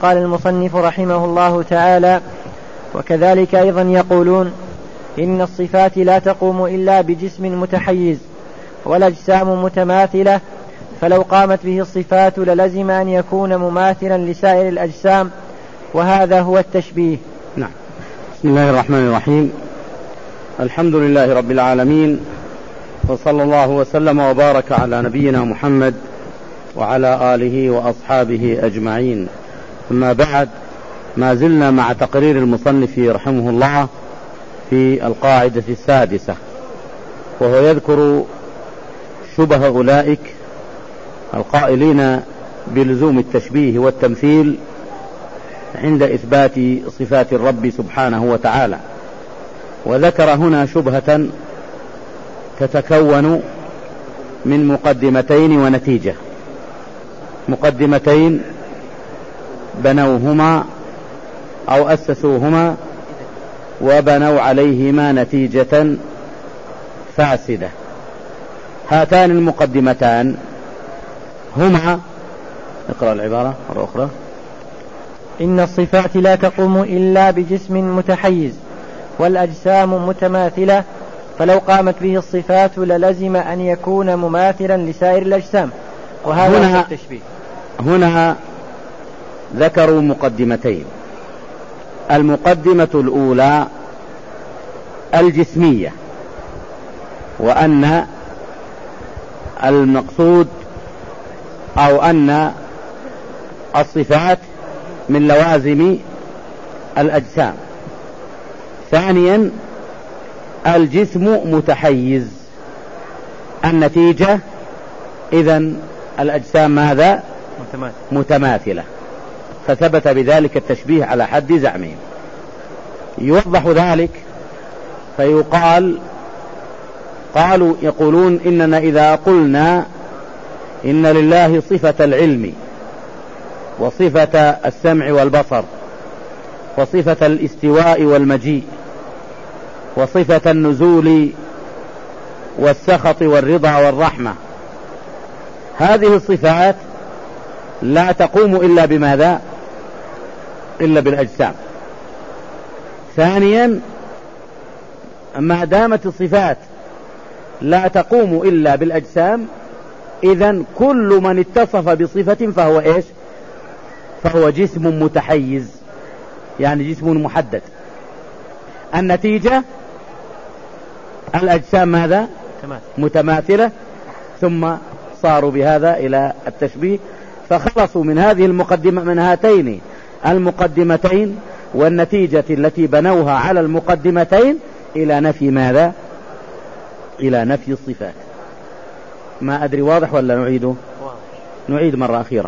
قال المصنف رحمه الله تعالى: وكذلك أيضا يقولون إن الصفات لا تقوم إلا بجسم متحيز والأجسام متماثلة، فلو قامت به الصفات للزم أن يكون مماثلا لسائر الأجسام، وهذا هو التشبيه. نعم. بسم الله الرحمن الرحيم. الحمد لله رب العالمين، وصلى الله وسلم وبارك على نبينا محمد وعلى آله وأصحابه أجمعين. أما بعد، ما زلنا مع تقرير المصنف رحمه الله في القاعدة السادسة، وهو يذكر شبه أولئك القائلين بلزوم التشبيه والتمثيل عند إثبات صفات الرب سبحانه وتعالى. وذكر هنا شبهة تتكون من مقدمتين ونتيجة. مقدمتين بنوهما أو أسسوهما وبنوا عليهما نتيجة فاسدة. هاتان المقدمتان هما، اقرأ العبارة مرة أخرى: إن الصفات لا تقوم إلا بجسم متحيز والأجسام متماثلة، فلو قامت به الصفات للزم أن يكون مماثلا لسائر الأجسام، وهذا هو التشبيه. هنا ذكروا مقدمتين. المقدمة الأولى الجسمية، وأن المقصود أو أن الصفات من لوازم الأجسام. ثانيا الجسم متحيز، النتيجة إذن الأجسام ماذا؟ متماثلة، فثبت بذلك التشبيه على حد زعمهم. يوضح ذلك يقولون إننا إذا قلنا إن لله صفة العلم وصفة السمع والبصر وصفة الاستواء والمجيء وصفة النزول والسخط والرضا والرحمة، هذه الصفات لا تقوم إلا بماذا؟ إلا بالأجسام. ثانيا، ما دامت الصفات لا تقوم إلا بالأجسام، إذن كل من اتصف بصفة فهو إيش؟ فهو جسم متحيز، يعني جسم محدد. النتيجة الأجسام ماذا؟ متماثلة، ثم صاروا بهذا إلى التشبيه، فخلصوا من هذه المقدمة، من هاتين المقدمتين والنتيجة التي بنوها على المقدمتين، إلى نفي ماذا؟ إلى نفي الصفات. ما أدري واضح ولا نعيده؟ نعيد مرة أخيرة.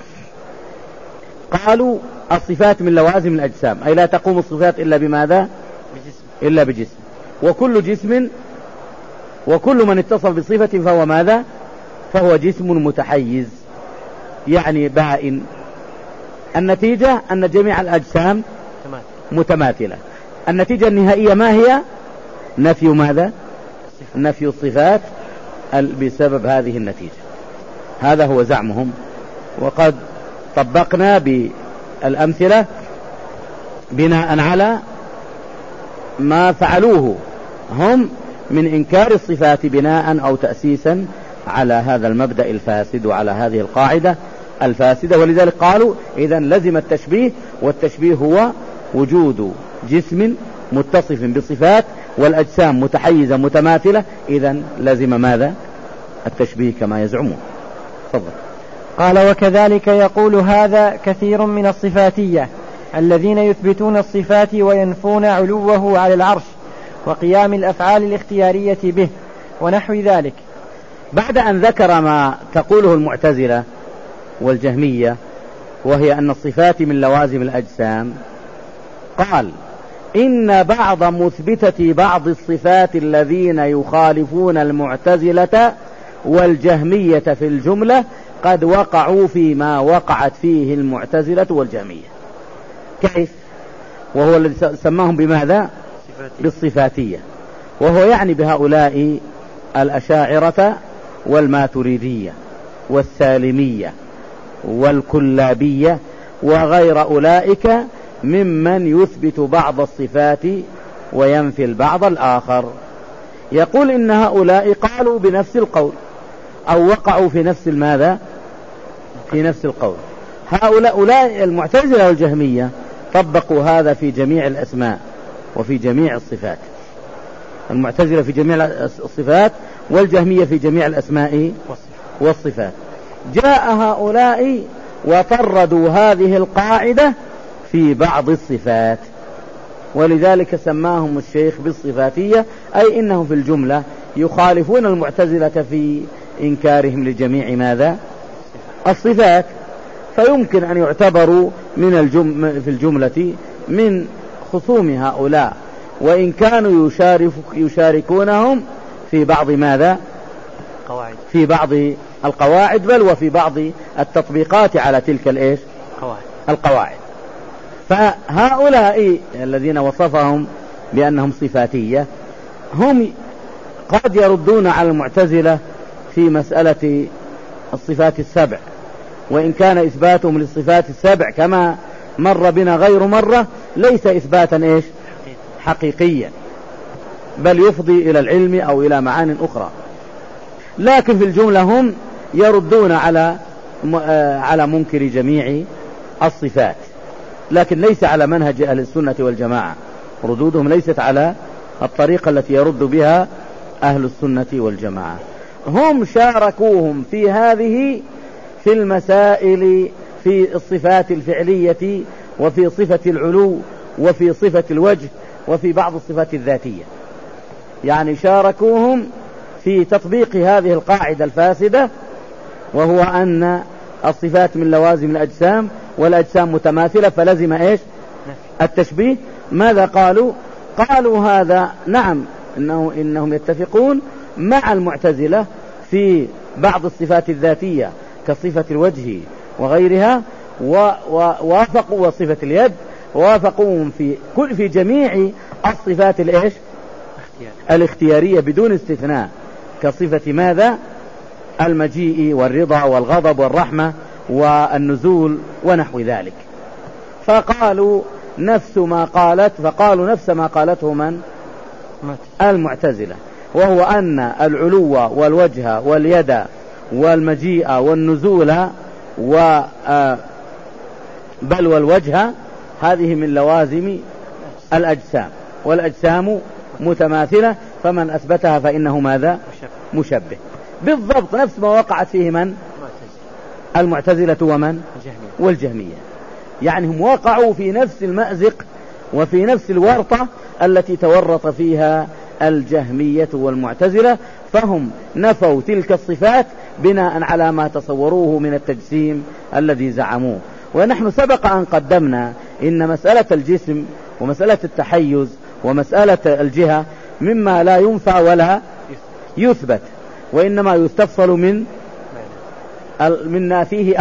قالوا الصفات من لوازم الأجسام، أي لا تقوم الصفات إلا بماذا؟ إلا بجسم، وكل جسم وكل من اتصف بصفة فهو ماذا؟ فهو جسم متحيز، يعني بائن. النتيجة أن جميع الأجسام متماثلة. النتيجة النهائية ما هي؟ نفي ماذا؟ نفي الصفات بسبب هذه النتيجة. هذا هو زعمهم، وقد طبقنا بالأمثلة بناء على ما فعلوه هم من إنكار الصفات بناء أو تأسيسا على هذا المبدأ الفاسد وعلى هذه القاعدة الفاسدة. ولذلك قالوا إذن لزم التشبيه، والتشبيه هو وجود جسم متصف بصفات والأجسام متحيزة متماثلة، إذن لزم ماذا؟ التشبيه كما يزعمون. تفضل. قال: وكذلك يقول هذا كثير من الصفاتية الذين يثبتون الصفات وينفون علوه على العرش وقيام الأفعال الاختيارية به ونحو ذلك. بعد أن ذكر ما تقوله المعتزلة والجهمية، وهي أن الصفات من لوازم الأجسام، قال: إن بعض مثبتة بعض الصفات الذين يخالفون المعتزلة والجهمية في الجملة قد وقعوا فيما وقعت فيه المعتزلة والجهمية. كيف؟ وهو الذي سماهم بماذا؟ بالصفاتية، وهو يعني بهؤلاء الأشاعرة والماتريدية والسالمية والكلابية وغير أولئك ممن يثبت بعض الصفات وينفي البعض الآخر. يقول إن هؤلاء قالوا بنفس القول أو وقعوا في نفس الماذا؟ في نفس القول. هؤلاء المعتزلة والجهمية طبقوا هذا في جميع الأسماء وفي جميع الصفات. المعتزلة في جميع الصفات والجهمية في جميع الأسماء والصفات. جاء هؤلاء وطردوا هذه القاعدة في بعض الصفات، ولذلك سماهم الشيخ بالصفاتية، أي إنهم في الجملة يخالفون المعتزلة في إنكارهم لجميع ماذا؟ الصفات، فيمكن أن يعتبروا في الجملة من خصوم هؤلاء، وإن كانوا يشاركونهم في بعض ماذا؟ قواعد. في بعض القواعد، بل وفي بعض التطبيقات على تلك القواعد. فهؤلاء الذين وصفهم بأنهم صفاتية هم قد يردون على المعتزلة في مسألة الصفات السبع، وإن كان إثباتهم للصفات السبع كما مر بنا غير مرة ليس إثباتا حقيقيا، بل يفضي إلى العلم أو إلى معان أخرى. لكن في الجملة هم يردون على منكر جميع الصفات، لكن ليس على منهج أهل السنة والجماعة. ردودهم ليست على الطريقة التي يرد بها أهل السنة والجماعة. هم شاركوهم في هذه في المسائل في الصفات الفعلية، وفي صفة العلو، وفي صفة الوجه، وفي بعض الصفات الذاتية. يعني شاركوهم في تطبيق هذه القاعدة الفاسدة، وهو أن الصفات من لوازم الأجسام، والأجسام متماثلة فلزم التشبيه. ماذا قالوا؟ قالوا هذا نعم إنهم يتفقون مع المعتزلة في بعض الصفات الذاتية كصفة الوجه وغيرها، ووافقوا وصفة اليد، ووافقوهم في جميع الصفات الاختيارية بدون استثناء، كصفة ماذا؟ المجيء والرضا والغضب والرحمة والنزول ونحو ذلك. فقالوا نفس ما قالته من؟ المعتزلة، وهو أن العلو والوجه واليد والمجيء والنزول بل والوجه هذه من لوازم الأجسام، والأجسام متماثلة، فمن أثبتها فإنه ماذا؟ مشبه. بالضبط نفس ما وقعت فيه من؟ المعتزلة ومن؟ والجهمية. يعني هم وقعوا في نفس المأزق وفي نفس الورطة التي تورط فيها الجهمية والمعتزلة، فهم نفوا تلك الصفات بناء على ما تصوروه من التجسيم الذي زعموه. ونحن سبق أن قدمنا إن مسألة الجسم ومسألة التحيز ومسألة الجهة مما لا ينفع ولا يثبت، وإنما يستفصل من نافيه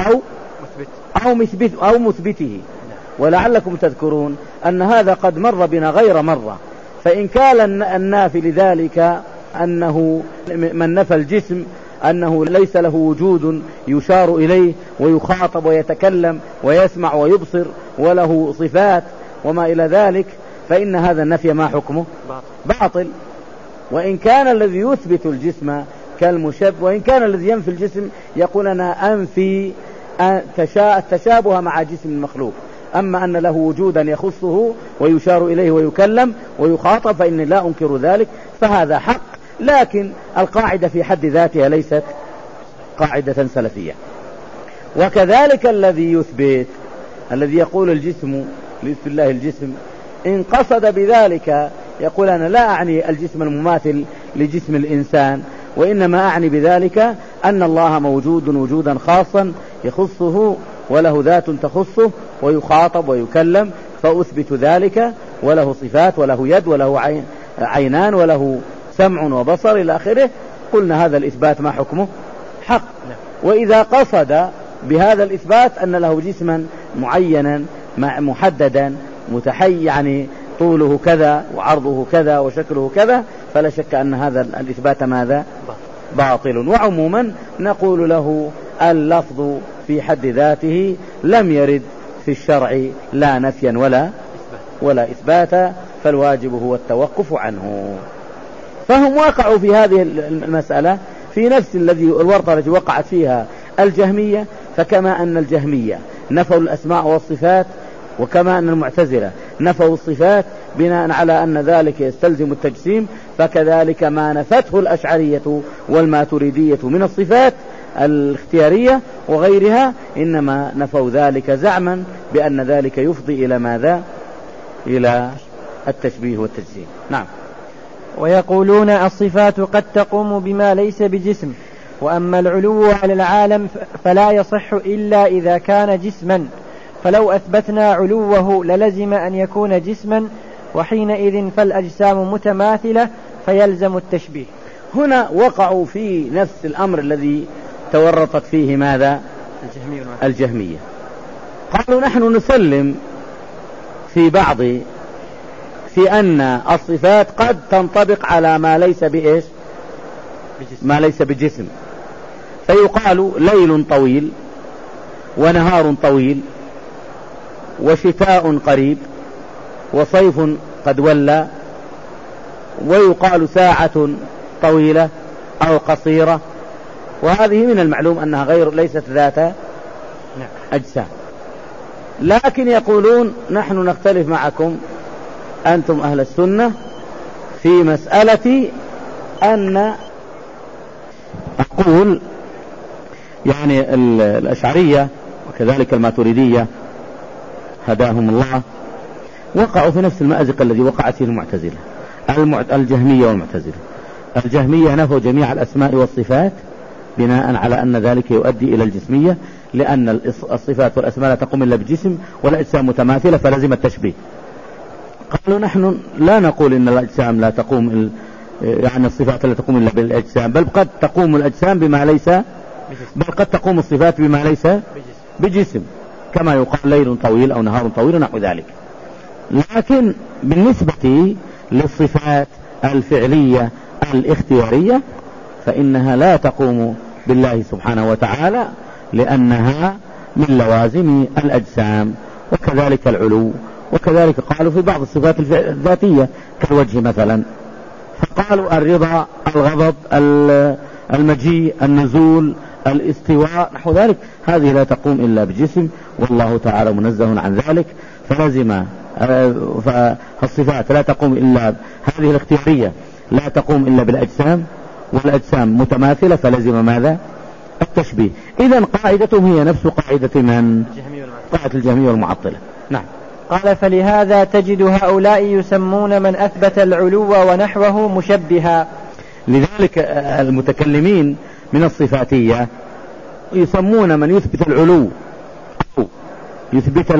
أو مثبته. ولعلكم تذكرون أن هذا قد مر بنا غير مرة. فإن كان النافي لذلك أنه من نفى الجسم أنه ليس له وجود يشار إليه ويخاطب ويتكلم ويسمع ويبصر وله صفات وما إلى ذلك، فإن هذا النفي ما حكمه؟ باطل. وإن كان الذي يثبت الجسم كالمشبه، وإن كان الذي ينفي الجسم يقول أنا أنفي التشابه مع جسم المخلوق، أما أن له وجودا يخصه ويشار إليه ويكلم ويخاطب فإني لا أنكر ذلك، فهذا حق. لكن القاعدة في حد ذاتها ليست قاعدة سلفية. وكذلك الذي يثبت، الذي يقول الجسم ليثبت الله الجسم، إن قصد بذلك يقول أنا لا أعني الجسم المماثل لجسم الإنسان، وإنما أعني بذلك أن الله موجود وجودا خاصا يخصه وله ذات تخصه ويخاطب ويكلم، فأثبت ذلك، وله صفات وله يد وله عينان وله سمع وبصر إلى آخره. قلنا هذا الإثبات ما حكمه؟ حق. وإذا قصد بهذا الإثبات أن له جسما معينا محددا يعني طوله كذا وعرضه كذا وشكله كذا، فلا شك أن هذا الإثبات ماذا؟ باطل. وعموما نقول له اللفظ في حد ذاته لم يرد في الشرع لا نفيا ولا إثباتا، فالواجب هو التوقف عنه. فهم وقعوا في هذه المسألة في نفس الورطة التي وقعت فيها الجهمية. فكما أن الجهمية نفوا الأسماء والصفات، وكما أن المعتزلة نفوا الصفات بناء على أن ذلك يستلزم التجسيم، فكذلك ما نفته الأشعرية والماتريدية من الصفات الاختيارية وغيرها إنما نفوا ذلك زعما بأن ذلك يفضي إلى ماذا؟ إلى التشبيه والتجسيم. نعم. ويقولون الصفات قد تقوم بما ليس بجسم، وأما العلو على العالم فلا يصح إلا إذا كان جسما، فلو أثبتنا علوه للزم أن يكون جسما، وحينئذ فالأجسام متماثلة فيلزم التشبيه. هنا وقعوا في نفس الأمر الذي تورطت فيه ماذا؟ الجهمية. قالوا نحن نسلم في أن الصفات قد تنطبق على ما ليس بإيش؟ ما ليس بجسم. فيقال ليل طويل ونهار طويل وشتاء قريب وصيف قد ولى، ويقال ساعة طويلة أو قصيرة، وهذه من المعلوم أنها ليست ذات أجسام. لكن يقولون نحن نختلف معكم أنتم أهل السنة في مسألة أن أقول يعني الأشعرية وكذلك الماتريدية هداهم الله وقعوا في نفس المأزق الذي وقعت فيه المعتزلة الجهمية والمعتزلة. الجهمية نفوا جميع الأسماء والصفات بناء على أن ذلك يؤدي إلى الجسمية، لأن الصفات والأسماء لا تقوم إلا بجسم والأجسام متماثلة فلازم التشبيه. قالوا نحن لا نقول إن الأجسام لا تقوم، يعني الصفات لا تقوم إلا بالأجسام، بل قد تقوم الأجسام بما ليس، بل قد تقوم الصفات بما ليس بجسم، كما يقال ليل طويل أو نهار طويل ونحو ذلك. لكن بالنسبة للصفات الفعلية الاختيارية فإنها لا تقوم بالله سبحانه وتعالى، لأنها من لوازم الأجسام، وكذلك العلو، وكذلك قالوا في بعض الصفات الذاتية كالوجه مثلا، فقالوا الرضا، الغضب، المجيء، النزول، الاستواء نحو ذلك، هذه لا تقوم إلا بجسم، والله تعالى منزه عن ذلك، فلازم فالصفات لا تقوم إلا هذه الاختيارية لا تقوم إلا بالأجسام، والأجسام متماثلة فلازم ماذا؟ التشبيه. إذن قاعدتهم هي نفس قاعدة من؟ قاعدة الجهمية والمعطلة. نعم. قال فلهذا تجد هؤلاء يسمون من أثبت العلو ونحوه مشبها. لذلك المتكلمين من الصفاتية يسمون من يثبت العلو أو يثبت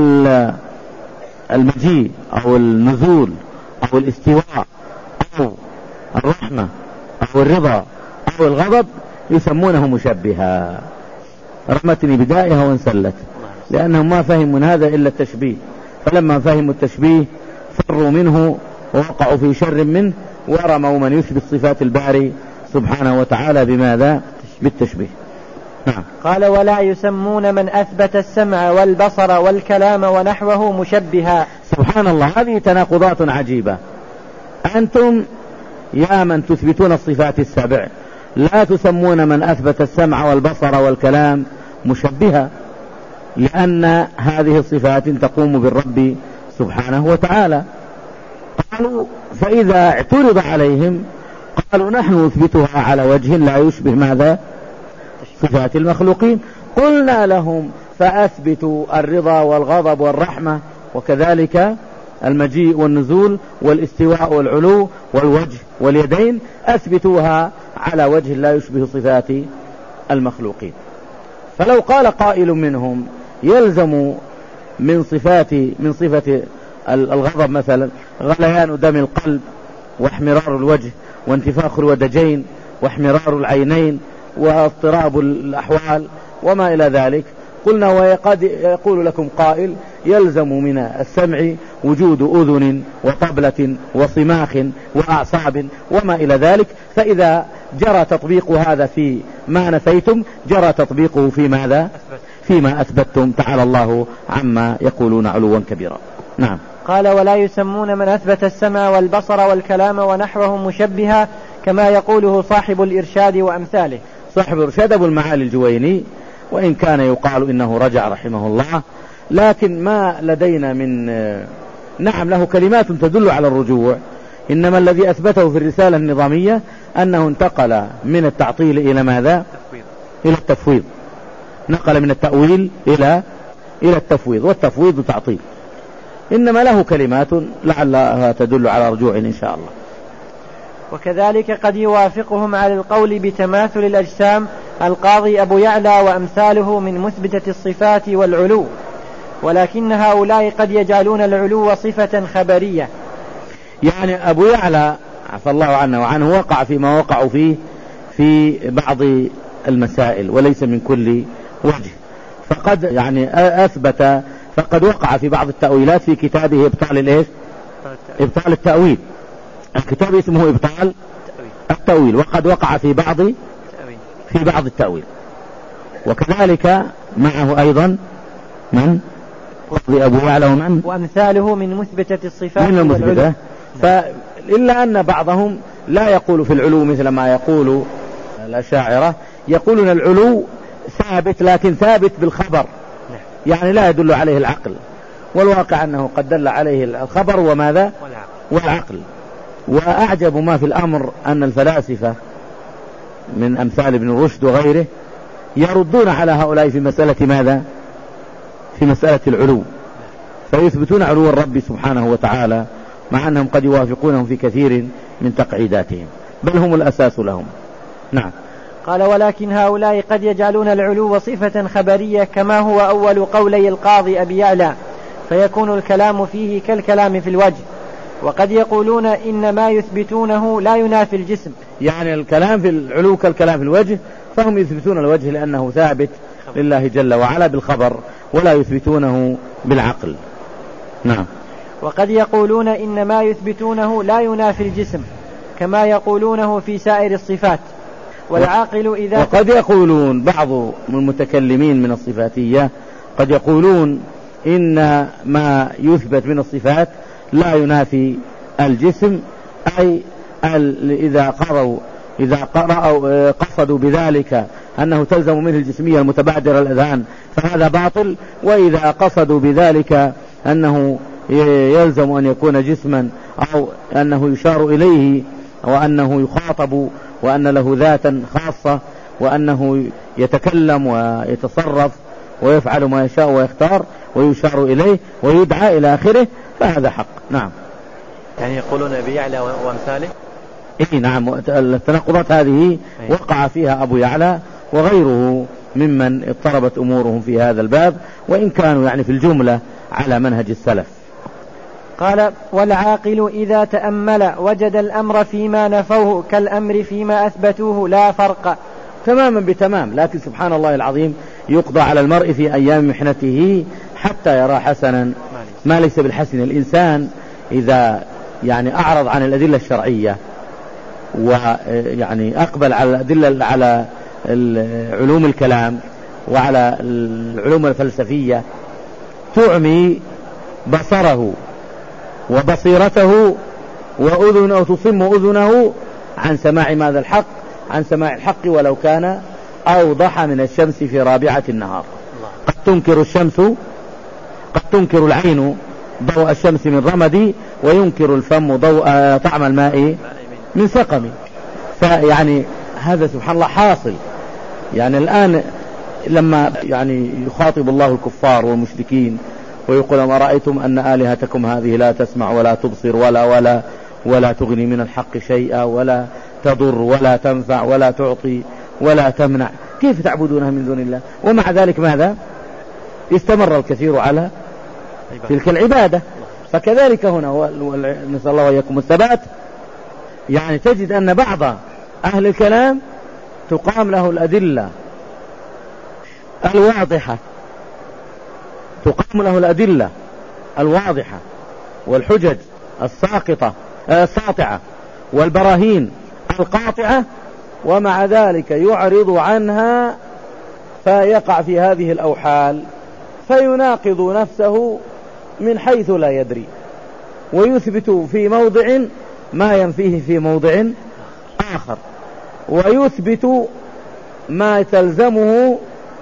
المجيء أو النزول أو الاستواء أو الرحمة أو الرضا أو الغضب يسمونه مشبها. رحمتني بدائها وانسلت، لأنهم ما فهموا من هذا إلا التشبيه، فلما فهموا التشبيه فروا منه ووقعوا في شر منه، ورموا من يثبت صفات الباري سبحانه وتعالى بماذا؟ بالتشبيه. نعم. قال ولا يسمون من أثبت السمع والبصر والكلام ونحوه مشبها. سبحان الله، هذه تناقضات عجيبة. أنتم يا من تثبتون الصفات السبع لا تسمون من أثبت السمع والبصر والكلام مشبها، لأن هذه الصفات تقوم بالرب سبحانه وتعالى. قالوا فإذا اعترض عليهم قالوا نحن نثبتها على وجه لا يشبه ماذا؟ صفات المخلوقين. قلنا لهم فأثبتوا الرضا والغضب والرحمة وكذلك المجيء والنزول والاستواء والعلو والوجه واليدين، أثبتوها على وجه لا يشبه صفات المخلوقين. فلو قال قائل منهم يلزم من صفة الغضب مثلا غليان دم القلب واحمرار الوجه وانتفاخ الودجين واحمرار العينين واضطراب الأحوال وما إلى ذلك، قلنا وقد يقول لكم قائل يلزم من السمع وجود أذن وطبلة وصماخ وأعصاب وما إلى ذلك، فإذا جرى تطبيق هذا في ما نفيتم جرى تطبيقه في ماذا؟ فيما أثبتتم، تعالى الله عما يقولون علوا كبيرا. نعم. قال: ولا يسمون من أثبت السمع والبصر والكلام ونحوهم مشبها كما يقوله صاحب الإرشاد وأمثاله. صاحب الإرشاد أبو المعالي الجويني، وإن كان يقال إنه رجع رحمه الله، لكن ما لدينا من نعم له كلمات تدل على الرجوع، إنما الذي أثبته في الرسالة النظامية أنه انتقل من التعطيل إلى ماذا؟ إلى التفويض. نقل من التأويل إلى التفويض، والتفويض تعطيل. إنما له كلمات لعلها تدل على رجوع إن شاء الله. وكذلك قد يوافقهم على القول بتماثل الأجسام القاضي أبو يعلى وأمثاله من مثبتة الصفات والعلو، ولكن هؤلاء قد يجعلون العلو صفة خبرية. يعني أبو يعلى عفى الله عنه وعنه وقع فيما وقعوا فيه في بعض المسائل وليس من كل وجه، فقد يعني أثبت، فقد وقع في بعض التأويلات في كتابه إبطال التأويل. الكتاب اسمه إبطال التأويل، وقد وقع في بعض التأويل. وكذلك معه أيضا من أبو يعلى ومن وأمثاله من مثبتة الصفات من المثبتة. فإلا أن بعضهم لا يقول في العلو مثل ما يقول الأشاعرة، يقولون العلو ثابت لكن ثابت بالخبر، يعني لا يدل عليه العقل، والواقع أنه قد دل عليه الخبر وماذا والعقل. وأعجب ما في الأمر أن الفلاسفة من أمثال ابن رشد وغيره يردون على هؤلاء في مسألة ماذا؟ في مسألة العلو، فيثبتون علو الرب سبحانه وتعالى مع أنهم قد يوافقونهم في كثير من تقعيداتهم، بل هم الأساس لهم. نعم. قال: ولكن هؤلاء قد يجعلون العلو صفة خبرية كما هو أول قولي القاضي أبي يعلى، فيكون الكلام فيه كالكلام في الوجه. وقد يقولون إن ما يثبتونه لا ينافي الجسم، يعني الكلام في العلو كالكلام في الوجه، فهم يثبتون الوجه لأنه ثابت لله جل وعلا بالخبر، ولا يثبتونه بالعقل. نعم. وقد يقولون إن ما يثبتونه لا ينافي الجسم كما يقولونه في سائر الصفات. والعاقل إذا وقد يقولون بعض المتكلمين من الصفاتية قد يقولون إن ما يثبت من الصفات لا ينافي الجسم، أي إذا قصدوا بذلك أنه تلزم منه الجسمية المتبادرة الأذهان فهذا باطل، وإذا قصدوا بذلك أنه يلزم أن يكون جسما أو أنه يشار إليه وأنه يخاطب وأن له ذاتا خاصة وأنه يتكلم ويتصرف ويفعل ما يشاء ويختار ويشار إليه ويدعى إلى آخره، فهذا حق. نعم. يعني يقولون أبي يعلى وأمثاله. إيه نعم، التناقضات هذه وقع فيها أبو يعلى وغيره ممن اضطربت أمورهم في هذا الباب، وإن كانوا يعني في الجملة على منهج السلف. قال: والعاقل إذا تأمل وجد الأمر فيما نفوه كالأمر فيما أثبتوه لا فرق. تماما بتمام، لكن سبحان الله العظيم يقضى على المرء في أيام محنته حتى يرى حسنا ما ليس بالحسن. الإنسان إذا يعني أعرض عن الأدلة الشرعية ويعني أقبل على الأدلة على علوم الكلام وعلى العلوم الفلسفية تعمي بصره وبصيرته وأذنه، تصم أذنه عن سماع ماذا الحق، عن سماع الحق ولو كان أوضح من الشمس في رابعة النهار. قد تنكر العين ضوء الشمس من رمدي وينكر الفم طعم الماء من سقمي. فيعني هذا سبحان الله حاصل. يعني الآن لما يعني يخاطب الله الكفار والمشركين ويقول: ما رأيتم أن آلهتكم هذه لا تسمع ولا تبصر ولا تغني من الحق شيئا ولا تضر ولا تنفع ولا تعطي ولا تمنع، كيف تعبدونها من دون الله؟ ومع ذلك ماذا؟ استمر الكثير على تلك العبادة. فكذلك هنا نسأل الله وإياكم الثبات. يعني تجد أن بعض أهل الكلام تقام له الأدلة الواضحة، تقام له الأدلة الواضحة والحجج الساطعة والبراهين القاطعة، ومع ذلك يعرض عنها فيقع في هذه الأوحال فيناقض نفسه من حيث لا يدري، ويثبت في موضع ما ينفيه في موضع آخر، ويثبت ما تلزمه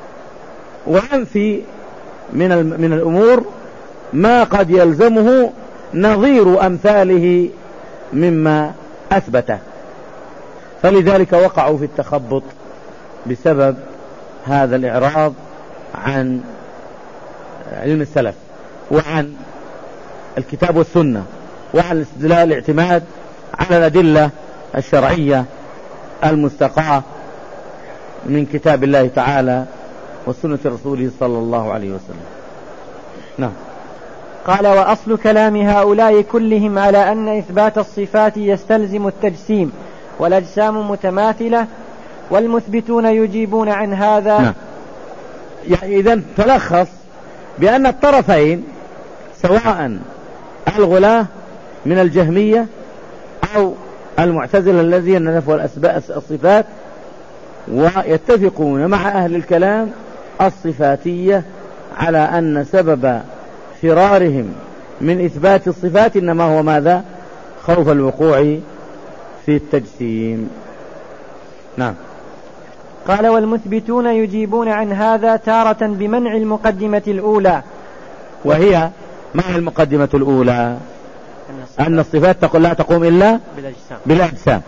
وينفي من الأمور ما قد يلزمه نظير أمثاله مما أثبته. فلذلك وقعوا في التخبط بسبب هذا الإعراض عن علم السلف وعن الكتاب والسنة وعن الاعتماد على الأدلة الشرعية المستقاة من كتاب الله تعالى وسنة رسوله صلى الله عليه وسلم. نعم. قال: وأصل كلام هؤلاء كلهم على أن إثبات الصفات يستلزم التجسيم والأجسام متماثلة، والمثبتون يجيبون عن هذا. نعم. يعني إذن تلخص بأن الطرفين سواء الغلاة من الجهمية أو المعتزلة الذين نفوا الصفات، ويتفقون مع أهل الكلام الصفاتية على أن سبب فرارهم من إثبات الصفات إنما هو ماذا؟ خوف الوقوع في التجسيم. نعم. قال: والمثبتون يجيبون عن هذا تارة بمنع المقدمة الأولى، وهي مع المقدمة الأولى أن الصفات لا تقوم إلا بالأجسام،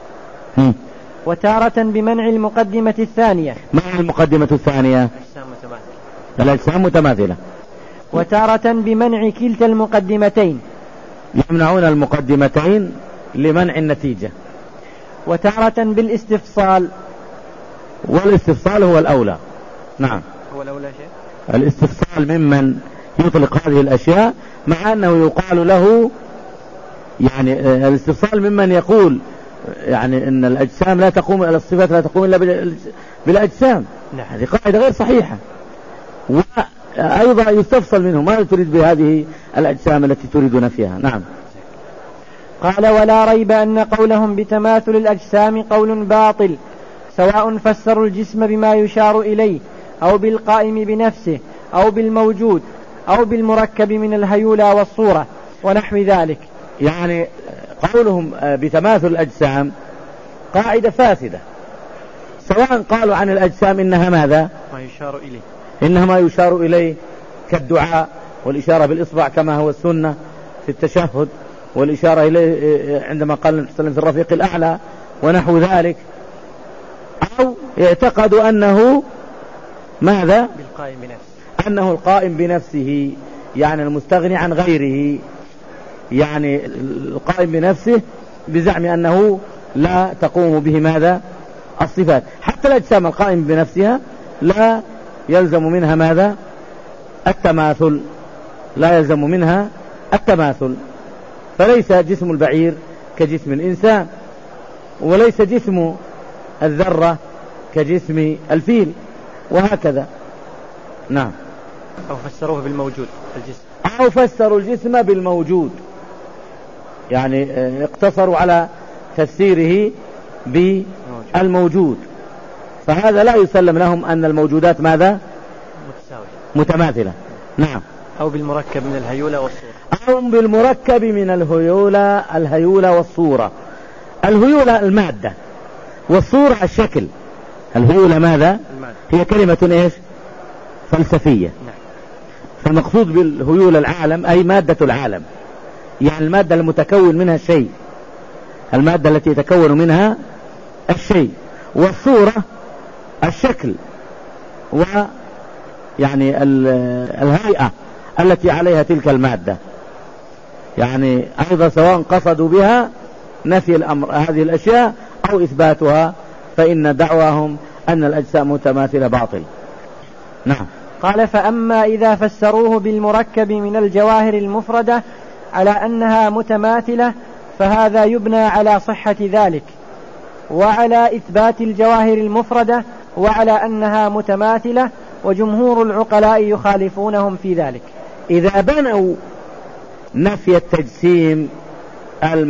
وتارة بمنع المقدمة الثانية، مع المقدمة الثانية الأجسام متماثلة، وتارة بمنع كلتا المقدمتين، يمنعون المقدمتين لمنع النتيجة، وتارة بالاستفصال، والاستفصال هو الأولى. نعم، هو الأولى شيء الاستفصال ممن يطلق هذه الأشياء، مع أنه يقال له يعني الاستفصال ممن يقول يعني أن الأجسام لا تقوم، الصفات لا تقوم إلا بالأجسام. هذه قاعدة غير صحيحة، وأيضا يستفصل منه ما تريد بهذه الأجسام التي تريد نفيها. نعم. قال: ولا ريب أن قولهم بتماثل الأجسام قول باطل، سواء فسروا الجسم بما يشار إليه أو بالقائم بنفسه أو بالموجود أو بالمركب من الهيولى والصورة ونحو ذلك. يعني قولهم بتماثل الأجسام قاعدة فاسدة، سواء قالوا عن الأجسام إنها ماذا؟ ما يشار إليه، إنها ما يشار إليه كالدعاء والإشارة بالإصبع كما هو السنة في التشهد، والإشارة إليه عندما قال النبي صلى الله عليه وسلم في الرفيق الأعلى ونحو ذلك، أو اعتقدوا أنه ماذا؟ بالقائم بنفسه، أنه القائم بنفسه، يعني المستغني عن غيره، يعني القائم بنفسه بزعم أنه لا تقوم به ماذا؟ الصفات. حتى الأجسام القائم بنفسها لا يلزم منها ماذا؟ التماثل، لا يلزم منها التماثل. فليس جسم البعير كجسم الإنسان، وليس جسم الذرة كجسم الفيل، وهكذا. نعم. أو فسروه بالموجود الجسم، أو فسروا الجسم بالموجود، يعني اقتصروا على تفسيره بالموجود، فهذا لا يسلم لهم أن الموجودات ماذا؟ متماثلة. نعم. أو بالمركب من الهيولى والصورة، أو بالمركب من الهيولى والصورة. الهيولى المادة، والصورة الشكل. الهيولى ماذا؟ المادة. هي كلمة إيش؟ فلسفية. نعم. فالمقصود بالهيولى العالم أي مادة العالم، يعني المادة المتكون منها الشيء، المادة التي يتكون منها الشيء. والصورة الشكل، ويعني الهيئة التي عليها تلك المادة. يعني أيضا سواء قصدوا بها نفي الأمر هذه الأشياء أو إثباتها، فإن دعواهم أن الأجسام متماثلة باطل. نعم. قال: فأما إذا فسروه بالمركب من الجواهر المفردة على أنها متماثلة فهذا يبنى على صحة ذلك، وعلى إثبات الجواهر المفردة وعلى أنها متماثلة، وجمهور العقلاء يخالفونهم في ذلك. إذا بنوا نفي التجسيم،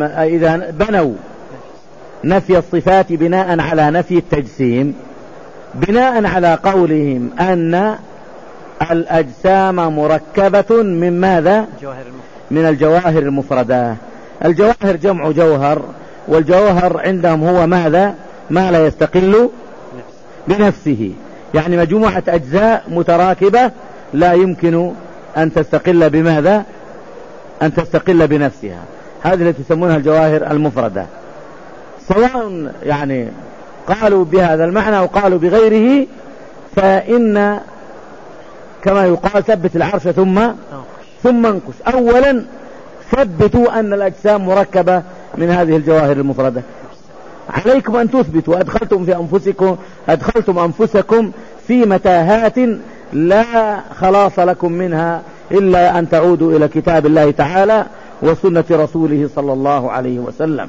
إذا بنوا نفي الصفات بناء على نفي التجسيم، بناء على قولهم أن الأجسام مركبة من ماذا؟ من الجواهر المفردة. الجواهر جمع جوهر، والجوهر عندهم هو ماذا؟ ما لا يستقل بنفسه، يعني مجموعة أجزاء متراكبة لا يمكن أن تستقل بماذا؟ أن تستقل بنفسها. هذه التي يسمونها الجواهر المفردة، سواء يعني قالوا بهذا المعنى أو قالوا بغيره، فإن كما يقال ثبت العرش ثم انقش. أولا ثبتوا أن الأجسام مركبة من هذه الجواهر المفردة، عليكم أن تثبتوا. أدخلتم أنفسكم في متاهات لا خلاص لكم منها إلا أن تعودوا إلى كتاب الله تعالى وسنة رسوله صلى الله عليه وسلم.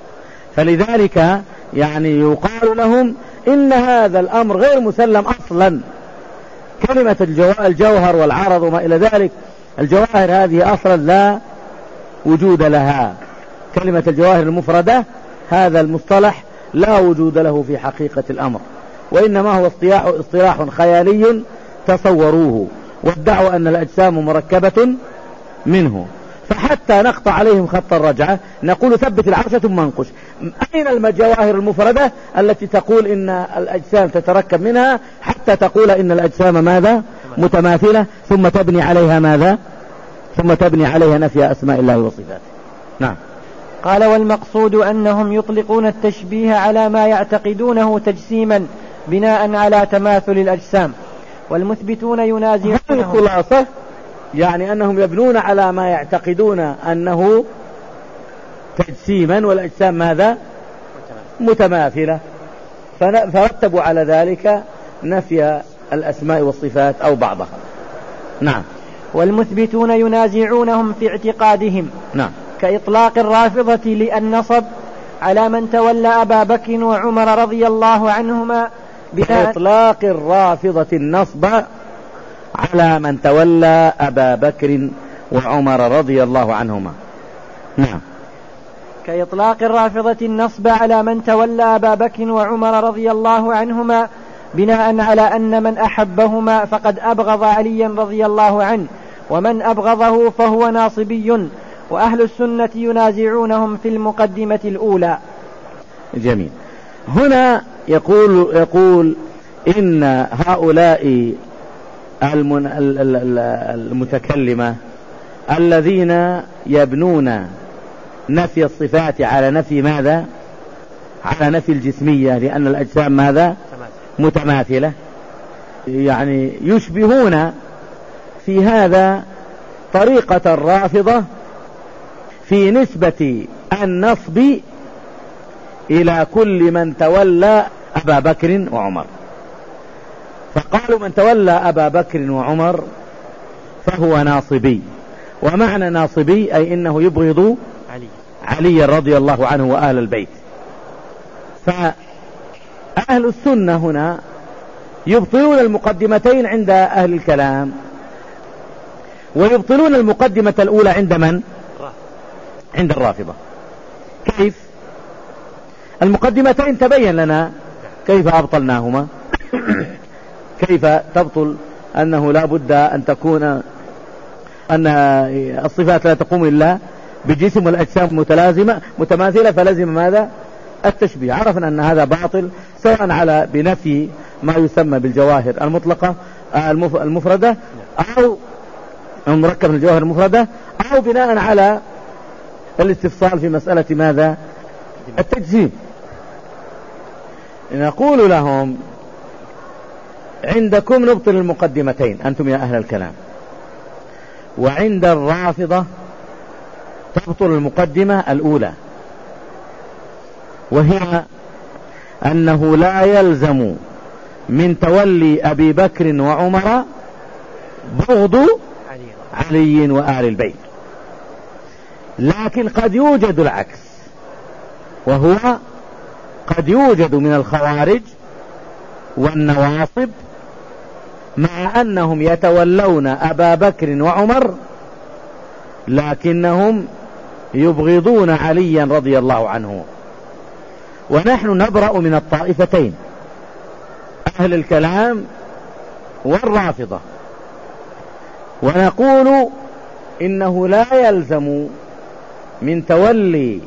فلذلك يعني يقال لهم إن هذا الأمر غير مسلم أصلا. كلمة الجوهر والعرض وما إلى ذلك، الجواهر هذه أصلا لا وجود لها. كلمة الجواهر المفردة هذا المصطلح لا وجود له في حقيقة الأمر، وإنما هو اصطلاح خيالي تصوروه وادعوا أن الأجسام مركبة منه. فحتى نقطع عليهم خط الرجعة نقول ثبت العرش ثم انقش. أين الجواهر المفردة التي تقول إن الأجسام تتركب منها، حتى تقول إن الأجسام ماذا؟ متماثلة، ثم تبني عليها ماذا؟ ثم تبني عليها نفي أسماء الله وصفاته. نعم. قال: والمقصود أنهم يطلقون التشبيه على ما يعتقدونه تجسيما بناء على تماثل الأجسام، والمثبتون ينازعونه. الخلاصة يعني أنهم يبنون على ما يعتقدون أنه تجسيما، والأجسام ماذا؟ متماثلة، فرتبوا على ذلك نفي الأسماء والصفات أو بعضها. نعم. والمثبتون ينازعونهم في اعتقادهم. نعم. كإطلاق الرافضة للنصب على من تولى أبا بكر وعمر رضي الله عنهما. كإطلاق الرافضة النصب على من تولى أبا بكر وعمر رضي الله عنهما. نعم. كإطلاق الرافضة النصب على من تولى أبا بكر وعمر رضي الله عنهما بناء على أن من أحبهما فقد أبغض عليا رضي الله عنه، ومن أبغضه فهو ناصبي. وأهل السنة ينازعونهم في المقدمة الأولى. جميل. هنا يقول إن هؤلاء المتكلمة الذين يبنون نفي الصفات على نفي ماذا؟ على نفي الجسمية، لأن الأجسام ماذا؟ متماثلة، يعني يشبهون في هذا طريقة الرافضة في نسبة النصب إلى كل من تولى أبا بكر وعمر. فقالوا من تولى أبا بكر وعمر فهو ناصبي، ومعنى ناصبي أي إنه يبغض علي رضي الله عنه وآل البيت. فأهل السنة هنا يبطلون المقدمتين عند أهل الكلام، ويبطلون المقدمة الأولى عند من؟ عند الرافضة. كيف؟ المقدمتين تبين لنا كيف أبطلناهما. كيف تبطل أنه لا بد أن تكون أن الصفات لا تقوم إلا بجسم والأجسام متماثلة، فلازم ماذا؟ التشبيه. عرفنا أن هذا باطل، سواء على بنفي ما يسمى بالجواهر المطلقة المفردة أو مركب من الجواهر المفردة، أو بناء على الاستفصال في مسألة ماذا؟ التجسيم. نقول لهم عندكم نبطل المقدمتين أنتم يا أهل الكلام، وعند الرافضة تبطل المقدمة الأولى، وهي أنه لا يلزم من تولي أبي بكر وعمر بغض علي وآل البيت، لكن قد يوجد العكس، وهو قد يوجد من الخوارج والنواصب مع أنهم يتولون أبا بكر وعمر لكنهم يبغضون عليا رضي الله عنه. ونحن نبرأ من الطائفتين، أهل الكلام والرافضة. ونقول إنه لا يلزم من تولي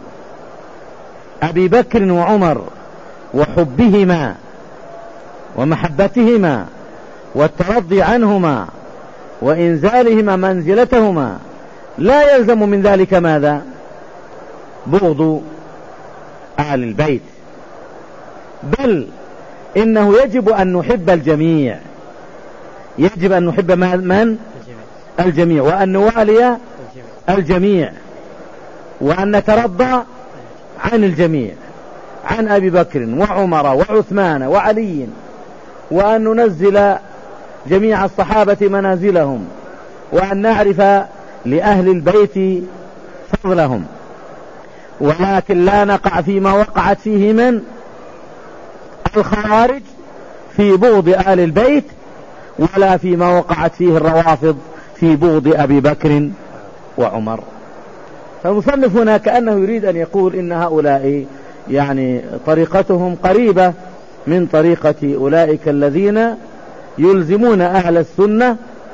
أبي بكر وعمر وحبهما ومحبتهما والترضي عنهما وإنزالهما منزلتهما، لا يلزم من ذلك ماذا؟ بغض أهل البيت، بل إنه يجب أن نحب الجميع، يجب أن نحب من؟ الجميع، وأن نوالي الجميع، وأن نترضى عن الجميع، عن أبي بكر وعمر وعثمان وعلي، وأن ننزل جميع الصحابة منازلهم، وأن نعرف لأهل البيت فضلهم، ولكن لا نقع فيما وقعت فيه من الخوارج في بغض آل البيت، ولا فيما وقعت فيه الروافض في بغض أبي بكر وعمر. فالمصنف هنا كأنه يريد أن يقول إن هؤلاء يعني طريقتهم قريبة من طريقة أولئك الذين يلزمون أهل السنة،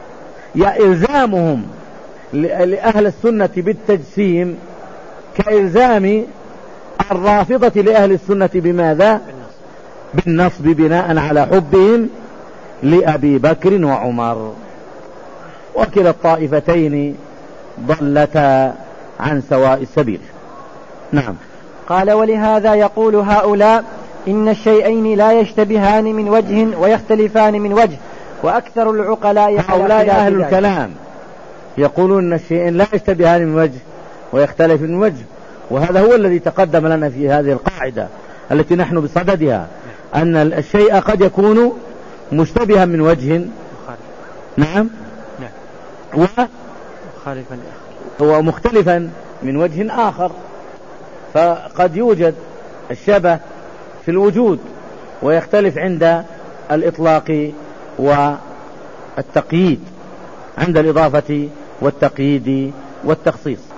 إلزامهم لأهل السنة بالتجسيم كإلزام الرافضة لأهل السنة بماذا؟ بالنصب، بناء على حبهم لأبي بكر وعمر، وكلا الطائفتين ضلتا عن سواء السبيل. نعم. قال: ولهذا يقول هؤلاء إن الشيئين لا يشتبهان من وجه ويختلفان من وجه، وأكثر العقلاء هؤلاء أهل الكلام يقولون أن الشيئين لا يشتبهان من وجه ويختلف من وجه، وهذا هو الذي تقدم لنا في هذه القاعدة التي نحن بصددها، أن الشيء قد يكون مشتبها من وجه، نعم، ومختلفا من وجه آخر. فقد يوجد الشبه في الوجود ويختلف عند الإطلاق والتقييد، عند الإضافة والتقييد والتخصيص.